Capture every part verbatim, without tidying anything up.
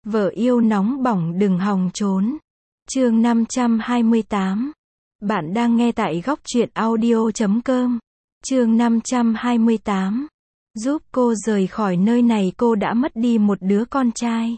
Vợ yêu nóng bỏng đừng hòng trốn. Chương năm trăm hai mươi tám. Bạn đang nghe tại góc truyện audio chấm com. Chương năm trăm hai mươi tám. Giúp cô rời khỏi nơi này, cô đã mất đi một đứa con trai.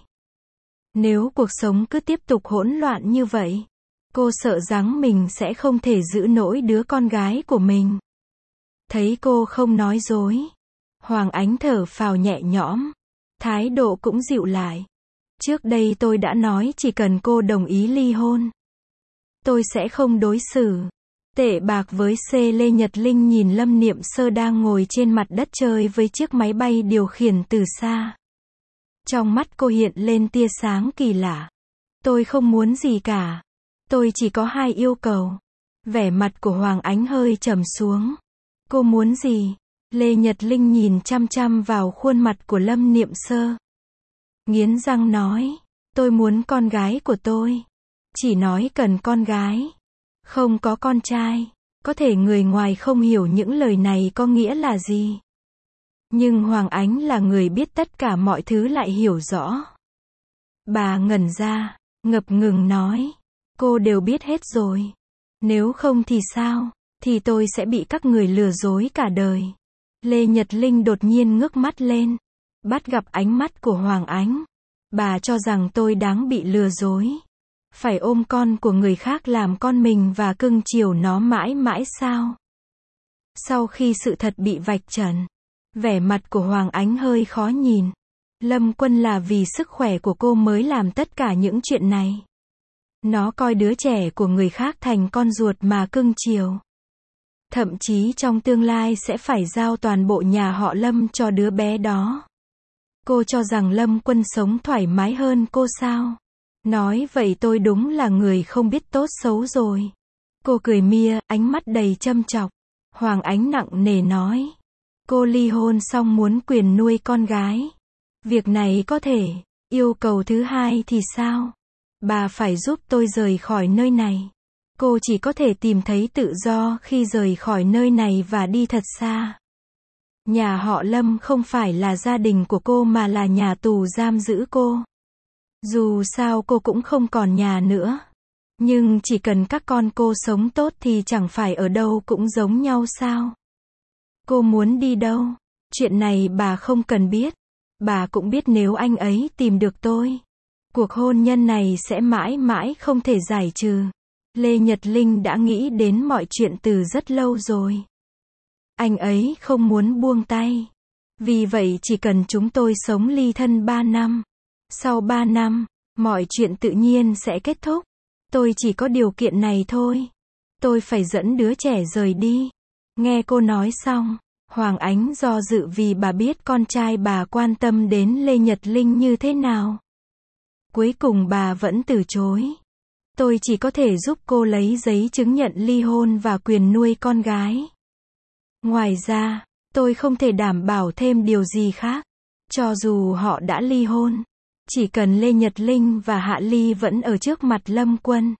Nếu cuộc sống cứ tiếp tục hỗn loạn như vậy, cô sợ rằng mình sẽ không thể giữ nổi đứa con gái của mình. Thấy cô không nói dối, Hoàng Ánh thở phào nhẹ nhõm, thái độ cũng dịu lại. Trước đây tôi đã nói chỉ cần cô đồng ý ly hôn, tôi sẽ không đối xử tệ bạc với C. Lê Nhật Linh nhìn Lâm Niệm Sơ đang ngồi trên mặt đất chơi với chiếc máy bay điều khiển từ xa. Trong mắt cô hiện lên tia sáng kỳ lạ. Tôi không muốn gì cả. Tôi chỉ có hai yêu cầu. Vẻ mặt của Hoàng Ánh hơi trầm xuống. Cô muốn gì? Lê Nhật Linh nhìn chăm chăm vào khuôn mặt của Lâm Niệm Sơ. Nghiến răng nói, tôi muốn con gái của tôi. Chỉ nói cần con gái, không có con trai. Có thể người ngoài không hiểu những lời này có nghĩa là gì. Nhưng Hoàng Ánh là người biết tất cả mọi thứ lại hiểu rõ. Bà ngẩn ra, ngập ngừng nói, cô đều biết hết rồi. Nếu không thì sao? Thì tôi sẽ bị các người lừa dối cả đời. Lê Nhật Linh đột nhiên ngước mắt lên, bắt gặp ánh mắt của Hoàng Ánh. Bà cho rằng tôi đáng bị lừa dối, phải ôm con của người khác làm con mình và cưng chiều nó mãi mãi sao? Sau khi sự thật bị vạch trần, vẻ mặt của Hoàng Ánh hơi khó nhìn. Lâm Quân là vì sức khỏe của cô mới làm tất cả những chuyện này. Nó coi đứa trẻ của người khác thành con ruột mà cưng chiều. Thậm chí trong tương lai sẽ phải giao toàn bộ nhà họ Lâm cho đứa bé đó. Cô cho rằng Lâm Quân sống thoải mái hơn cô sao? Nói vậy tôi đúng là người không biết tốt xấu rồi. Cô cười mia, ánh mắt đầy châm chọc. Hoàng Ánh nặng nề nói, cô ly hôn xong muốn quyền nuôi con gái. Việc này có thể. Yêu cầu thứ hai thì sao? Bà phải giúp tôi rời khỏi nơi này. Cô chỉ có thể tìm thấy tự do khi rời khỏi nơi này và đi thật xa. Nhà họ Lâm không phải là gia đình của cô mà là nhà tù giam giữ cô. Dù sao cô cũng không còn nhà nữa. Nhưng chỉ cần các con cô sống tốt thì chẳng phải ở đâu cũng giống nhau sao? Cô muốn đi đâu? Chuyện này bà không cần biết. Bà cũng biết nếu anh ấy tìm được tôi, cuộc hôn nhân này sẽ mãi mãi không thể giải trừ. Lê Nhật Linh đã nghĩ đến mọi chuyện từ rất lâu rồi. Anh ấy không muốn buông tay. Vì vậy chỉ cần chúng tôi sống ly thân ba năm. Sau ba năm, mọi chuyện tự nhiên sẽ kết thúc. Tôi chỉ có điều kiện này thôi. Tôi phải dẫn đứa trẻ rời đi. Nghe cô nói xong, Hoàng Ánh do dự vì bà biết con trai bà quan tâm đến Lê Nhật Linh như thế nào. Cuối cùng bà vẫn từ chối. Tôi chỉ có thể giúp cô lấy giấy chứng nhận ly hôn và quyền nuôi con gái. Ngoài ra, tôi không thể đảm bảo thêm điều gì khác. Cho dù họ đã ly hôn, chỉ cần Lê Nhật Linh và Hạ Ly vẫn ở trước mặt Lâm Quân,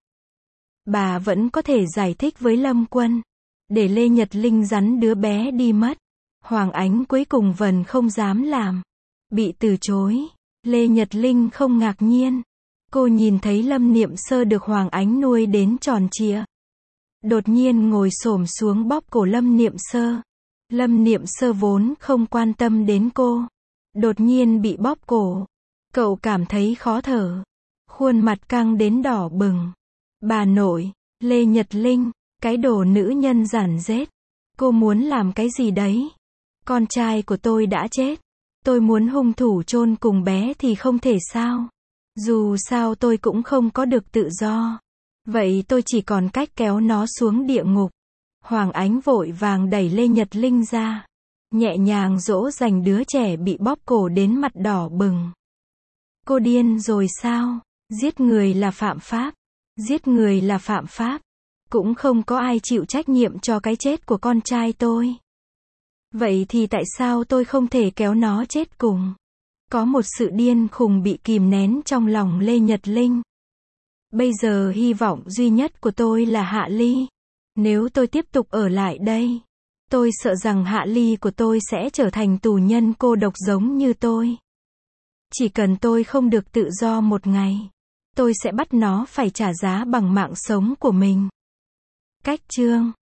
bà vẫn có thể giải thích với Lâm Quân, để Lê Nhật Linh dắn đứa bé đi mất. Hoàng Ánh cuối cùng vẫn không dám làm. Bị từ chối, Lê Nhật Linh không ngạc nhiên. Cô nhìn thấy Lâm Niệm Sơ được Hoàng Ánh nuôi đến tròn trịa. Đột nhiên ngồi xổm xuống bóp cổ Lâm Niệm Sơ. Lâm Niệm Sơ vốn không quan tâm đến cô. Đột nhiên bị bóp cổ. Cậu cảm thấy khó thở. Khuôn mặt căng đến đỏ bừng. Bà nội, Lê Nhật Linh, cái đồ nữ nhân giản dết. Cô muốn làm cái gì đấy? Con trai của tôi đã chết. Tôi muốn hung thủ chôn cùng bé thì không thể sao? Dù sao tôi cũng không có được tự do. Vậy tôi chỉ còn cách kéo nó xuống địa ngục. Hoàng Ánh vội vàng đẩy Lê Nhật Linh ra. Nhẹ nhàng dỗ dành đứa trẻ bị bóp cổ đến mặt đỏ bừng. Cô điên rồi sao? Giết người là phạm pháp. Giết người là phạm pháp. Cũng không có ai chịu trách nhiệm cho cái chết của con trai tôi. Vậy thì tại sao tôi không thể kéo nó chết cùng? Có một sự điên khùng bị kìm nén trong lòng Lê Nhật Linh. Bây giờ hy vọng duy nhất của tôi là Hạ Ly. Nếu tôi tiếp tục ở lại đây, tôi sợ rằng Hạ Ly của tôi sẽ trở thành tù nhân cô độc giống như tôi. Chỉ cần tôi không được tự do một ngày, tôi sẽ bắt nó phải trả giá bằng mạng sống của mình. Cách chương